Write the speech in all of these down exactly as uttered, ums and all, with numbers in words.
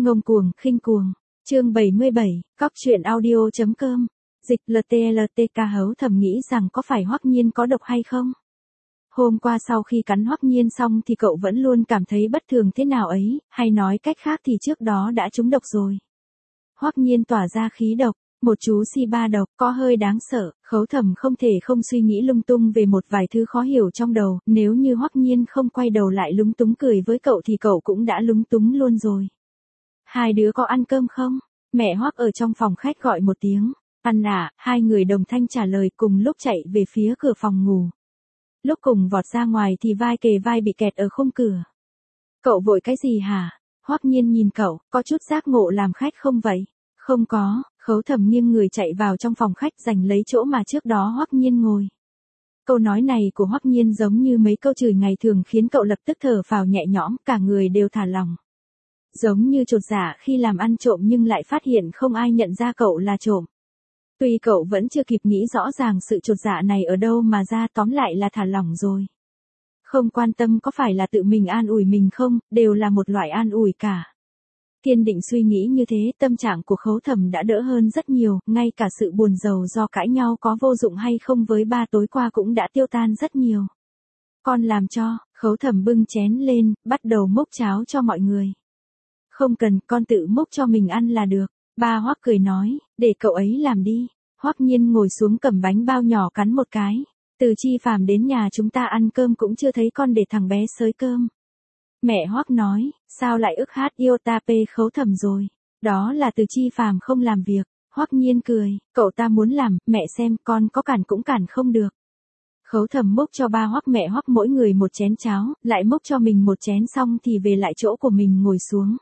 Ngông cuồng, khinh cuồng. Chương bảy mươi bảy, cóc truyện audio.com. Dịch lờ tê lờ tê ca hấu thầm nghĩ rằng có phải Hoắc Nhiên có độc hay không? Hôm qua sau khi cắn Hoắc Nhiên xong thì cậu vẫn luôn cảm thấy bất thường thế nào ấy, hay nói cách khác thì trước đó đã trúng độc rồi. Hoắc Nhiên tỏa ra khí độc, một chú si ba độc, có hơi đáng sợ, Khấu Thầm không thể không suy nghĩ lung tung về một vài thứ khó hiểu trong đầu, nếu như Hoắc Nhiên không quay đầu lại lúng túng cười với cậu thì cậu cũng đã lúng túng luôn rồi. Hai đứa có ăn cơm không? Mẹ Hoắc ở trong phòng khách gọi một tiếng. Ăn ạ, hai người đồng thanh trả lời cùng lúc chạy về phía cửa phòng ngủ. Lúc cùng vọt ra ngoài thì vai kề vai bị kẹt ở khung cửa. Cậu vội cái gì hả? Hoắc Nhiên nhìn cậu, có chút giác ngộ làm khách không vậy? Không có, Khấu Thầm nghiêng người chạy vào trong phòng khách giành lấy chỗ mà trước đó Hoắc Nhiên ngồi. Câu nói này của Hoắc Nhiên giống như mấy câu chửi ngày thường khiến cậu lập tức thở phào nhẹ nhõm, cả người đều thả lỏng. Giống như chột dạ khi làm ăn trộm nhưng lại phát hiện không ai nhận ra cậu là trộm. Tuy cậu vẫn chưa kịp nghĩ rõ ràng sự chột dạ này ở đâu mà ra, tóm lại là thả lỏng rồi. Không quan tâm có phải là tự mình an ủi mình không, đều là một loại an ủi cả. Kiên định suy nghĩ như thế, tâm trạng của Khấu Thầm đã đỡ hơn rất nhiều, ngay cả sự buồn rầu do cãi nhau có vô dụng hay không với ba tối qua cũng đã tiêu tan rất nhiều. Con làm cho, Khấu Thầm bưng chén lên, bắt đầu múc cháo cho mọi người. Không cần, con tự múc cho mình ăn là được. Ba Hoắc cười nói, để cậu ấy làm đi. Hoắc Nhiên ngồi xuống cầm bánh bao nhỏ cắn một cái. Từ Chi Phàm đến nhà chúng ta ăn cơm cũng chưa thấy con để thằng bé xới cơm. Mẹ Hoắc nói, sao lại ức hát yêu ta pê Khấu Thầm rồi. Đó là Từ Chi Phàm không làm việc. Hoắc Nhiên cười, cậu ta muốn làm, mẹ xem con có cản cũng cản không được. Khấu Thầm múc cho ba Hoắc mẹ Hoắc mỗi người một chén cháo, lại múc cho mình một chén xong thì về lại chỗ của mình ngồi xuống.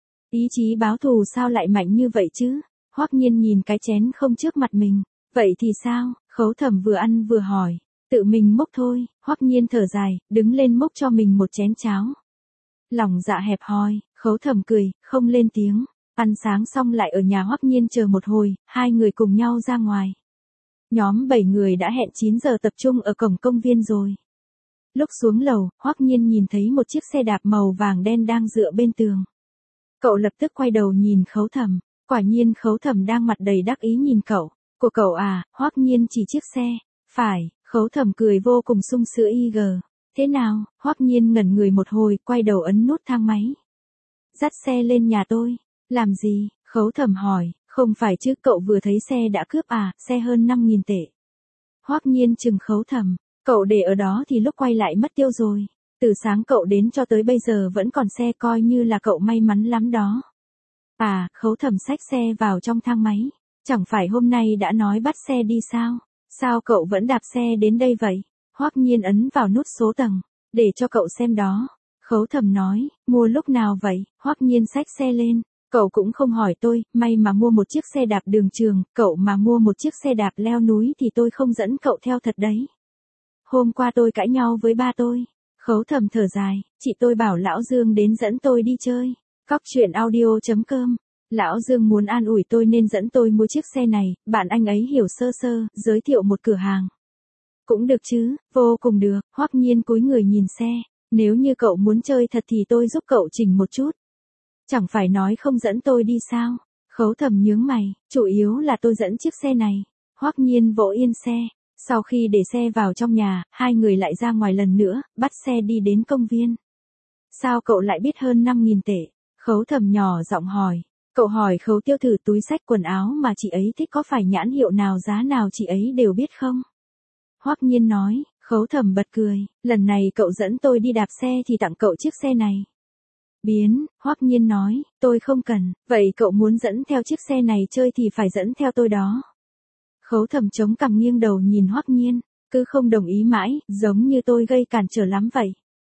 Ý chí báo thù sao lại mạnh như vậy chứ? Hoắc Nhiên nhìn cái chén không trước mặt mình. Vậy thì sao? Khấu Thầm vừa ăn vừa hỏi. Tự mình múc thôi. Hoắc Nhiên thở dài, đứng lên múc cho mình một chén cháo. Lòng dạ hẹp hòi, Khấu Thầm cười, không lên tiếng. Ăn sáng xong lại ở nhà Hoắc Nhiên chờ một hồi, hai người cùng nhau ra ngoài. Nhóm bảy người đã hẹn chín giờ tập trung ở cổng công viên rồi. Lúc xuống lầu, Hoắc Nhiên nhìn thấy một chiếc xe đạp màu vàng đen đang dựa bên tường. Cậu lập tức quay đầu nhìn Khấu Thầm, quả nhiên Khấu Thầm đang mặt đầy đắc ý nhìn cậu. Của cậu à? Hoắc Nhiên chỉ chiếc xe. Phải, Khấu Thầm cười vô cùng sung sướng y gờ. Thế nào? Hoắc Nhiên ngẩn người một hồi, quay đầu ấn nút thang máy. Dắt xe lên nhà tôi. Làm gì? Khấu Thầm hỏi, không phải chứ, cậu vừa thấy xe đã cướp à, xe hơn năm nghìn tệ. Hoắc Nhiên chừng Khấu Thầm, cậu để ở đó thì lúc quay lại mất tiêu rồi. Từ sáng cậu đến cho tới bây giờ vẫn còn xe, coi như là cậu may mắn lắm đó. À, Khấu Thầm xách xe vào trong thang máy. Chẳng phải hôm nay đã nói bắt xe đi sao? Sao cậu vẫn đạp xe đến đây vậy? Hoắc Nhiên ấn vào nút số tầng. Để cho cậu xem đó. Khấu Thầm nói, mua lúc nào vậy? Hoắc Nhiên xách xe lên. Cậu cũng không hỏi tôi, may mà mua một chiếc xe đạp đường trường, cậu mà mua một chiếc xe đạp leo núi thì tôi không dẫn cậu theo thật đấy. Hôm qua tôi cãi nhau với ba tôi. Khấu Thầm thở dài, chị tôi bảo Lão Dương đến dẫn tôi đi chơi. Cóc truyện audio.com. Lão Dương muốn an ủi tôi nên dẫn tôi mua chiếc xe này, bạn anh ấy hiểu sơ sơ, giới thiệu một cửa hàng. Cũng được chứ, vô cùng được. Hoắc Nhiên cúi người nhìn xe. Nếu như cậu muốn chơi thật thì tôi giúp cậu chỉnh một chút. Chẳng phải nói không dẫn tôi đi sao? Khấu Thầm nhướng mày, chủ yếu là tôi dẫn chiếc xe này. Hoắc Nhiên vỗ yên xe. Sau khi để xe vào trong nhà, hai người lại ra ngoài lần nữa, bắt xe đi đến công viên. Sao cậu lại biết hơn năm nghìn tệ? Khấu Thầm nhỏ giọng hỏi. Cậu hỏi Khấu Tiêu thử túi xách quần áo mà chị ấy thích có phải nhãn hiệu nào giá nào chị ấy đều biết không? Hoắc Nhiên nói. Khấu Thầm bật cười, lần này cậu dẫn tôi đi đạp xe thì tặng cậu chiếc xe này. Biến, Hoắc Nhiên nói, tôi không cần, vậy cậu muốn dẫn theo chiếc xe này chơi thì phải dẫn theo tôi đó. Khấu Thầm chống cằm nghiêng đầu nhìn Hoắc Nhiên, cứ không đồng ý mãi, giống như tôi gây cản trở lắm vậy.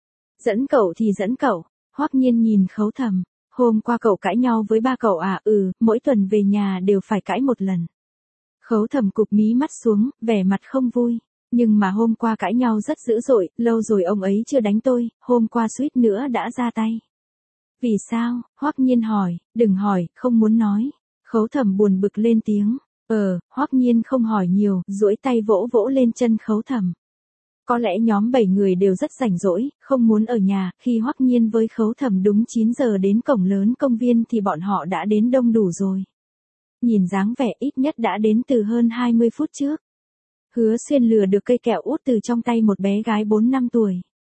Dẫn cậu thì dẫn cậu. Hoắc Nhiên nhìn Khấu Thầm, hôm qua cậu cãi nhau với ba cậu à? Ừ, mỗi tuần về nhà đều phải cãi một lần. Khấu Thầm cụp mí mắt xuống, vẻ mặt không vui. Nhưng mà hôm qua cãi nhau rất dữ dội, lâu rồi ông ấy chưa đánh tôi, hôm qua suýt nữa đã ra tay. Vì sao? Hoắc Nhiên hỏi, đừng hỏi, không muốn nói. Khấu Thầm buồn bực lên tiếng. Ờ, Hoắc Nhiên không hỏi nhiều, duỗi tay vỗ vỗ lên chân Khấu Thầm. Có lẽ nhóm bảy người đều rất rảnh rỗi, không muốn ở nhà, khi Hoắc Nhiên với Khấu Thẩm đúng chín giờ đến cổng lớn công viên thì bọn họ đã đến đông đủ rồi. Nhìn dáng vẻ ít nhất đã đến từ hơn hai mươi phút trước. Hứa Xuyên lừa được cây kẹo út từ trong tay một bé gái bốn năm tuổi.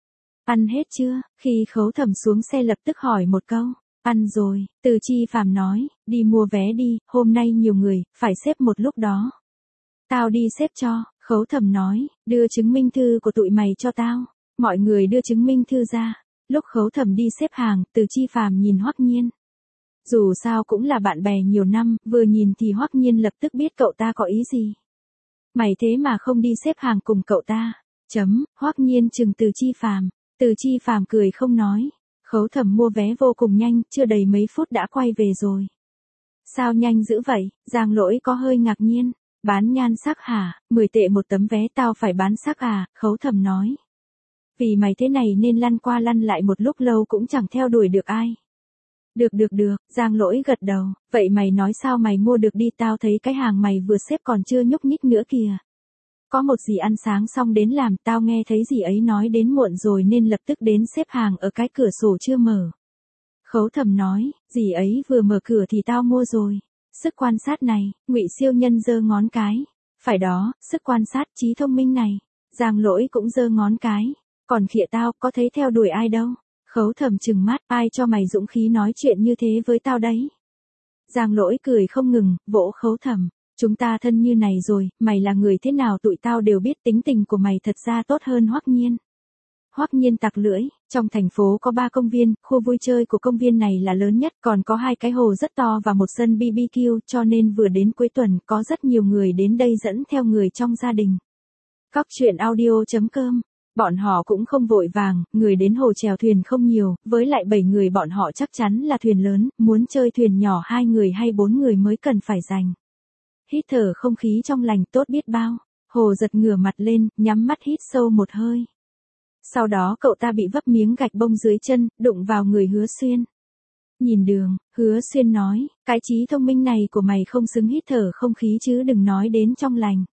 Ăn hết chưa? Khi Khấu Thẩm xuống xe lập tức hỏi một câu. Ăn rồi, Từ Chi Phàm nói, đi mua vé đi, hôm nay nhiều người, phải xếp một lúc đó. Tao đi xếp cho, Khấu Thẩm nói, đưa chứng minh thư của tụi mày cho tao. Mọi người đưa chứng minh thư ra. Lúc Khấu Thẩm đi xếp hàng, Từ Chi Phàm nhìn Hoắc Nhiên. Dù sao cũng là bạn bè nhiều năm, vừa nhìn thì Hoắc Nhiên lập tức biết cậu ta có ý gì. Mày thế mà không đi xếp hàng cùng cậu ta. Chấm, Hoắc Nhiên chừng Từ Chi Phàm. Từ Chi Phàm cười không nói. Khấu Thẩm mua vé vô cùng nhanh, chưa đầy mấy phút đã quay về rồi. Sao nhanh dữ vậy? Giang Lỗi có hơi ngạc nhiên. Bán nhan sắc hả? mười tệ một tấm vé tao phải bán sắc à? Khấu Thẩm nói. Vì mày thế này nên lăn qua lăn lại một lúc lâu cũng chẳng theo đuổi được ai. Được được được, Giang Lỗi gật đầu. Vậy mày nói sao mày mua được đi, tao thấy cái hàng mày vừa xếp còn chưa nhúc nhích nữa kìa. Có một dì ăn sáng xong đến làm, tao nghe thấy dì ấy nói đến muộn rồi nên lập tức đến xếp hàng ở cái cửa sổ chưa mở. Khấu Thẩm nói, dì ấy vừa mở cửa thì tao mua rồi. Sức quan sát này, Ngụy Siêu Nhân giơ ngón cái. Phải đó, sức quan sát trí thông minh này. Giang Lỗi cũng giơ ngón cái. Còn khịa tao, có thấy theo đuổi ai đâu. Khấu Thẩm trừng mắt, ai cho mày dũng khí nói chuyện như thế với tao đấy. Giang Lỗi cười không ngừng, vỗ Khấu Thẩm. Chúng ta thân như này rồi, mày là người thế nào tụi tao đều biết, tính tình của mày thật ra tốt hơn Hoắc Nhiên. Hoắc Nhiên tặc lưỡi, trong thành phố có ba công viên, khu vui chơi của công viên này là lớn nhất, còn có hai cái hồ rất to và một sân bê bê kiu, cho nên vừa đến cuối tuần có rất nhiều người đến đây dẫn theo người trong gia đình. Cóc truyện audio chấm com. Bọn họ cũng không vội vàng, người đến hồ chèo thuyền không nhiều, với lại bảy người bọn họ chắc chắn là thuyền lớn, muốn chơi thuyền nhỏ hai người hay bốn người mới cần phải dành. Hít thở không khí trong lành tốt biết bao. Hồ giật ngửa mặt lên, nhắm mắt hít sâu một hơi. Sau đó cậu ta bị vấp miếng gạch bông dưới chân, đụng vào người Hứa Xuyên. Nhìn đường, Hứa Xuyên nói, cái trí thông minh này của mày không xứng hít thở không khí chứ đừng nói đến trong lành.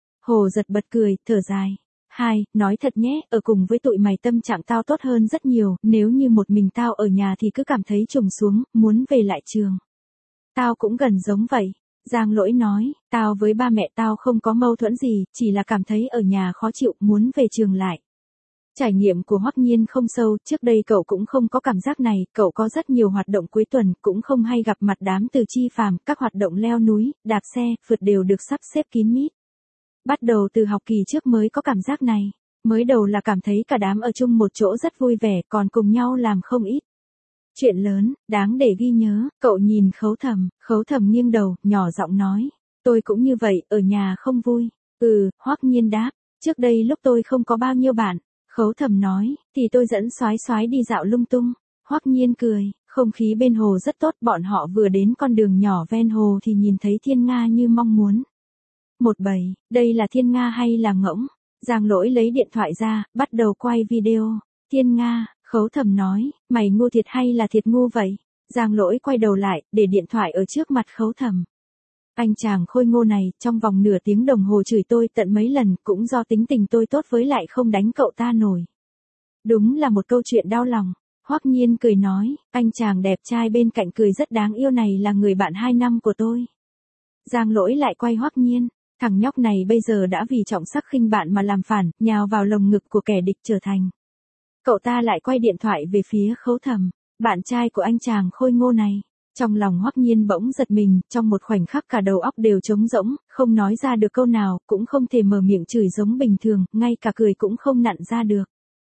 Hồ giật bật cười, thở dài. Hai, nói thật nhé, ở cùng với tụi mày tâm trạng tao tốt hơn rất nhiều, nếu như một mình tao ở nhà thì cứ cảm thấy trùng xuống, muốn về lại trường. Tao cũng gần giống vậy. Giang Lỗi nói, tao với ba mẹ tao không có mâu thuẫn gì, chỉ là cảm thấy ở nhà khó chịu, muốn về trường lại. Trải nghiệm của Hoắc Nhiên không sâu, trước đây cậu cũng không có cảm giác này, cậu có rất nhiều hoạt động cuối tuần, cũng không hay gặp mặt đám Từ Chi Phàm, các hoạt động leo núi, đạp xe, phượt đều được sắp xếp kín mít. Bắt đầu từ học kỳ trước mới có cảm giác này, mới đầu là cảm thấy cả đám ở chung một chỗ rất vui vẻ, còn cùng nhau làm không ít. Chuyện lớn, đáng để ghi nhớ, cậu nhìn Khấu Thẩm, Khấu Thẩm nghiêng đầu, nhỏ giọng nói, tôi cũng như vậy, ở nhà không vui. Ừ, Hoắc Nhiên đáp, trước đây lúc tôi không có bao nhiêu bạn, Khấu Thẩm nói, thì tôi dẫn soái soái đi dạo lung tung. Hoắc Nhiên cười, không khí bên hồ rất tốt, bọn họ vừa đến con đường nhỏ ven hồ thì nhìn thấy thiên nga như mong muốn. Một bầy, đây là thiên nga hay là ngỗng? Giang Lỗi lấy điện thoại ra, bắt đầu quay video. Thiên nga, Khấu Thẩm nói, mày ngu thiệt hay là thiệt ngu vậy? Giang Lỗi quay đầu lại, để điện thoại ở trước mặt Khấu Thẩm. Anh chàng khôi ngô này, trong vòng nửa tiếng đồng hồ chửi tôi tận mấy lần, cũng do tính tình tôi tốt với lại không đánh cậu ta nổi. Đúng là một câu chuyện đau lòng. Hoắc Nhiên cười nói, anh chàng đẹp trai bên cạnh cười rất đáng yêu này là người bạn hai năm của tôi. Giang Lỗi lại quay Hoắc Nhiên, thằng nhóc này bây giờ đã vì trọng sắc khinh bạn mà làm phản, nhào vào lồng ngực của kẻ địch trở thành. Cậu ta lại quay điện thoại về phía Khấu Thẩm, bạn trai của anh chàng khôi ngô này. Trong lòng Hoắc Nhiên bỗng giật mình, trong một khoảnh khắc cả đầu óc đều trống rỗng, không nói ra được câu nào, cũng không thể mở miệng chửi giống bình thường, ngay cả cười cũng không nặn ra được.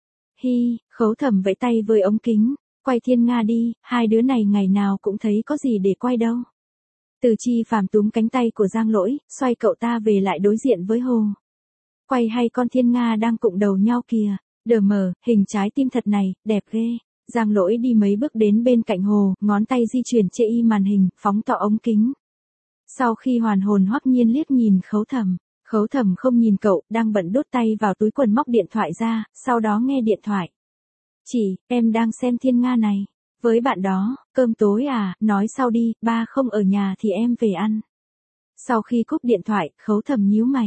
Hi, Khấu Thẩm vẫy tay với ống kính, quay thiên nga đi, hai đứa này ngày nào cũng thấy có gì để quay đâu. Từ Chi Phàm túm cánh tay của Giang Lỗi, xoay cậu ta về lại đối diện với hồ. Quay hay con thiên nga đang cụng đầu nhau kìa, đờ mờ, hình trái tim thật này, đẹp ghê. Giang Lỗi đi mấy bước đến bên cạnh hồ, ngón tay di chuyển chê y màn hình, phóng to ống kính. Sau khi hoàn hồn Hoắc Nhiên liếc nhìn Khấu Thẩm, Khấu Thẩm không nhìn cậu, đang bận đút tay vào túi quần móc điện thoại ra, sau đó nghe điện thoại. Chị, em đang xem thiên nga này. Với bạn đó, cơm tối à, nói sau đi, ba không ở nhà thì em về ăn. Sau khi cúp điện thoại, Khấu Thẩm nhíu mày.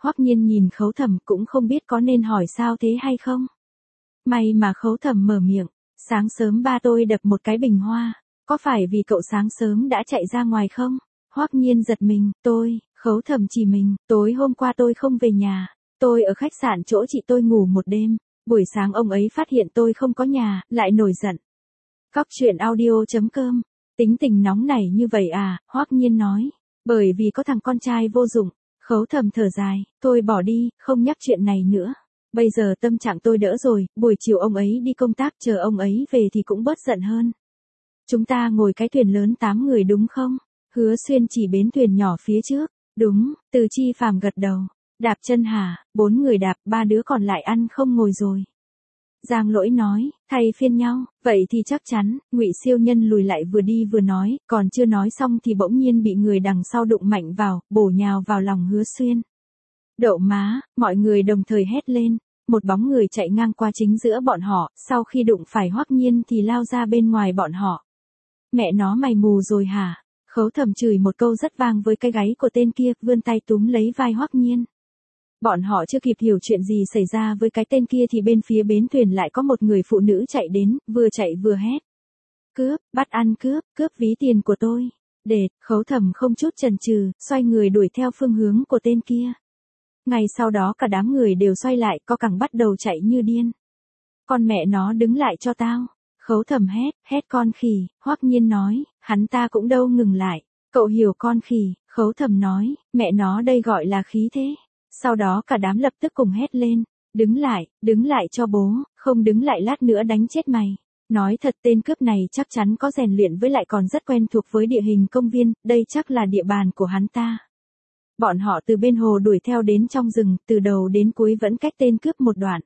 Hoắc Nhiên nhìn Khấu Thẩm cũng không biết có nên hỏi sao thế hay không. May mà Khấu Thẩm mở miệng, sáng sớm ba tôi đập một cái bình hoa, có phải vì cậu sáng sớm đã chạy ra ngoài không? Hoắc Nhiên giật mình, tôi, Khấu Thẩm chỉ mình, tối hôm qua tôi không về nhà, tôi ở khách sạn chỗ chị tôi ngủ một đêm, buổi sáng ông ấy phát hiện tôi không có nhà, lại nổi giận. Cóc truyện audio chấm com, tính tình nóng nảy như vậy à, Hoắc Nhiên nói, bởi vì có thằng con trai vô dụng. Khấu Thẩm thở dài, tôi bỏ đi, không nhắc chuyện này nữa. Bây giờ tâm trạng tôi đỡ rồi, buổi chiều ông ấy đi công tác, chờ ông ấy về thì cũng bớt giận hơn. Chúng ta ngồi cái thuyền lớn tám người đúng không? Hứa Xuyên chỉ bến thuyền nhỏ phía trước. Đúng, Từ Chi Phàm gật đầu. Đạp chân hả, bốn người đạp, ba đứa còn lại ăn không ngồi rồi. Giang Lỗi nói, thay phiên nhau, vậy thì chắc chắn. Ngụy Siêu Nhân lùi lại vừa đi vừa nói, còn chưa nói xong thì bỗng nhiên bị người đằng sau đụng mạnh vào, bổ nhào vào lòng Hứa Xuyên. Đậu má, mọi người đồng thời hét lên, một bóng người chạy ngang qua chính giữa bọn họ, sau khi đụng phải Hoắc Nhiên thì lao ra bên ngoài bọn họ. Mẹ nó mày mù rồi hả? Khấu Thẩm chửi một câu rất vang với cái gáy của tên kia, vươn tay túm lấy vai Hoắc Nhiên. Bọn họ chưa kịp hiểu chuyện gì xảy ra với cái tên kia thì bên phía bến thuyền lại có một người phụ nữ chạy đến, vừa chạy vừa hét. Cướp, bắt ăn cướp, cướp ví tiền của tôi. Đệt, Khấu Thẩm không chút chần chừ, xoay người đuổi theo phương hướng của tên kia. Ngay sau đó cả đám người đều xoay lại, co cẳng bắt đầu chạy như điên. Con mẹ nó đứng lại cho tao. Khấu Thẩm hét, hét con khỉ, Hoắc Nhiên nói, hắn ta cũng đâu ngừng lại. Cậu hiểu con khỉ, Khấu Thẩm nói, mẹ nó đây gọi là khí thế. Sau đó cả đám lập tức cùng hét lên, đứng lại, đứng lại cho bố, không đứng lại lát nữa đánh chết mày. Nói thật tên cướp này chắc chắn có rèn luyện với lại còn rất quen thuộc với địa hình công viên, đây chắc là địa bàn của hắn ta. Bọn họ từ bên hồ đuổi theo đến trong rừng, từ đầu đến cuối vẫn cách tên cướp một đoạn.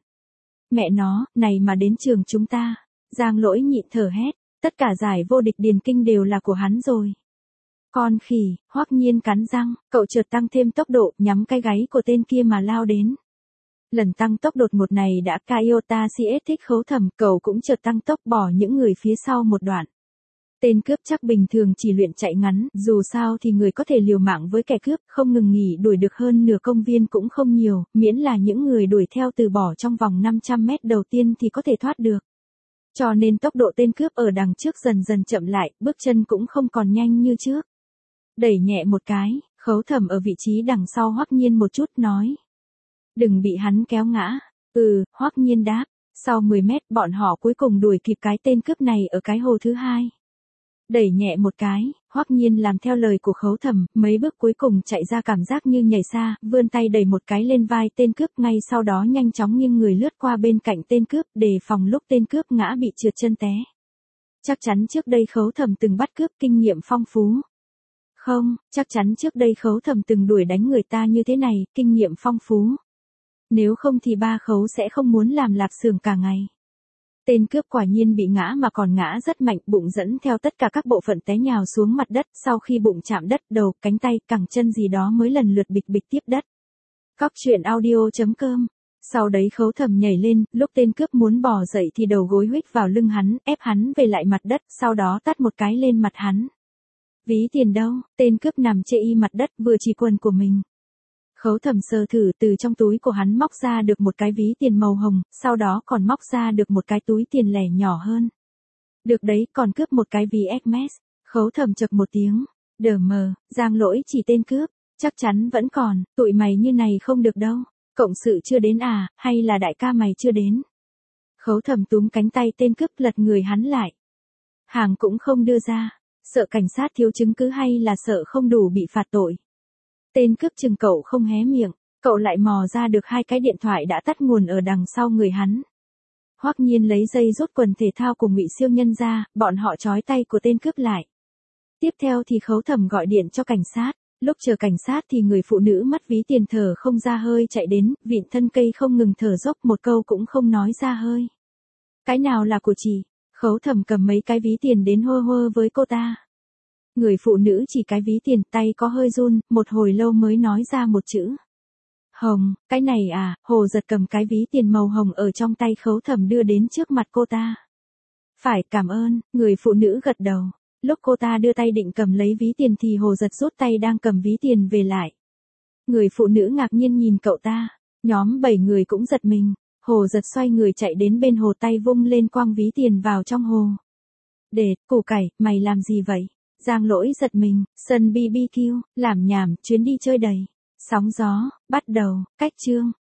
Mẹ nó, này mà đến trường chúng ta. Giang Lỗi nhịn thở hét, tất cả giải vô địch điền kinh đều là của hắn rồi. Con khỉ, Hoắc Nhiên cắn răng, cậu chợt tăng thêm tốc độ, nhắm cái gáy của tên kia mà lao đến. Lần tăng tốc đột ngột này đã Kyota xê ét thích Khấu Thẩm, cậu cũng chợt tăng tốc bỏ những người phía sau một đoạn. Tên cướp chắc bình thường chỉ luyện chạy ngắn, dù sao thì người có thể liều mạng với kẻ cướp, không ngừng nghỉ đuổi được hơn nửa công viên cũng không nhiều, miễn là những người đuổi theo từ bỏ trong vòng năm trăm mét đầu tiên thì có thể thoát được. Cho nên tốc độ tên cướp ở đằng trước dần dần chậm lại, bước chân cũng không còn nhanh như trước. Đẩy nhẹ một cái, Khấu Thẩm ở vị trí đằng sau Hoắc Nhiên một chút nói. Đừng bị hắn kéo ngã. Ừ, Hoắc Nhiên đáp. Sau mười mét bọn họ cuối cùng đuổi kịp cái tên cướp này ở cái hồ thứ hai. Đẩy nhẹ một cái, Hoắc Nhiên làm theo lời của Khấu Thẩm, mấy bước cuối cùng chạy ra cảm giác như nhảy xa, vươn tay đẩy một cái lên vai tên cướp, ngay sau đó nhanh chóng nghiêng người lướt qua bên cạnh tên cướp, đề phòng lúc tên cướp ngã bị trượt chân té. Chắc chắn trước đây Khấu Thẩm từng bắt cướp, kinh nghiệm phong phú. Không, chắc chắn trước đây Khấu Thẩm từng đuổi đánh người ta như thế này, kinh nghiệm phong phú. Nếu không thì ba Khấu sẽ không muốn làm lạp xưởng cả ngày. Tên cướp quả nhiên bị ngã mà còn ngã rất mạnh, bụng dẫn theo tất cả các bộ phận té nhào xuống mặt đất, sau khi bụng chạm đất, đầu, cánh tay, cẳng chân gì đó mới lần lượt bịch bịch tiếp đất. Cóc truyện audio chấm com. Sau đấy Khấu Thẩm nhảy lên, lúc tên cướp muốn bò dậy thì đầu gối huých vào lưng hắn, ép hắn về lại mặt đất, sau đó tát một cái lên mặt hắn. Ví tiền đâu? Tên cướp nằm chê y mặt đất, vừa chỉ quần của mình. Khấu Thẩm sờ thử, từ trong túi của hắn móc ra được một cái ví tiền màu hồng, sau đó còn móc ra được một cái túi tiền lẻ nhỏ hơn. Được đấy, còn cướp một cái ví Hermes. Khấu Thẩm chậc một tiếng. Đờ mờ, Giang Lỗi chỉ tên cướp. Chắc chắn vẫn còn, tụi mày như này không được đâu. Cộng sự chưa đến à, hay là đại ca mày chưa đến? Khấu Thẩm túm cánh tay tên cướp, lật người hắn lại. Hàng cũng không đưa ra. Sợ cảnh sát thiếu chứng cứ hay là sợ không đủ bị phạt tội? Tên cướp chừng cậu không hé miệng, cậu lại mò ra được hai cái điện thoại đã tắt nguồn ở đằng sau người hắn. Hoắc Nhiên lấy dây rút quần thể thao của Ngụy Siêu Nhân ra, bọn họ trói tay của tên cướp lại. Tiếp theo thì Khấu Thẩm gọi điện cho cảnh sát, lúc chờ cảnh sát thì người phụ nữ mất ví tiền thở không ra hơi chạy đến, vịn thân cây không ngừng thở dốc, một câu cũng không nói ra hơi. Cái nào là của chị? Khấu Thẩm cầm mấy cái ví tiền đến hơ hơ với cô ta. Người phụ nữ chỉ cái ví tiền, tay có hơi run, một hồi lâu mới nói ra một chữ. Hồng, cái này à, Hồ Giật cầm cái ví tiền màu hồng ở trong tay Khấu Thẩm đưa đến trước mặt cô ta. Phải, cảm ơn, người phụ nữ gật đầu. Lúc cô ta đưa tay định cầm lấy ví tiền thì Hồ Giật rút tay đang cầm ví tiền về lại. Người phụ nữ ngạc nhiên nhìn cậu ta. Nhóm bảy người cũng giật mình. Hồ Giật xoay người chạy đến bên hồ, tay vung lên quăng ví tiền vào trong hồ. Để, củ cải, mày làm gì vậy? Giang Lỗi giật mình, sân bê bê kiu, làm nhảm, chuyến đi chơi đầy. Sóng gió, bắt đầu, cách chương.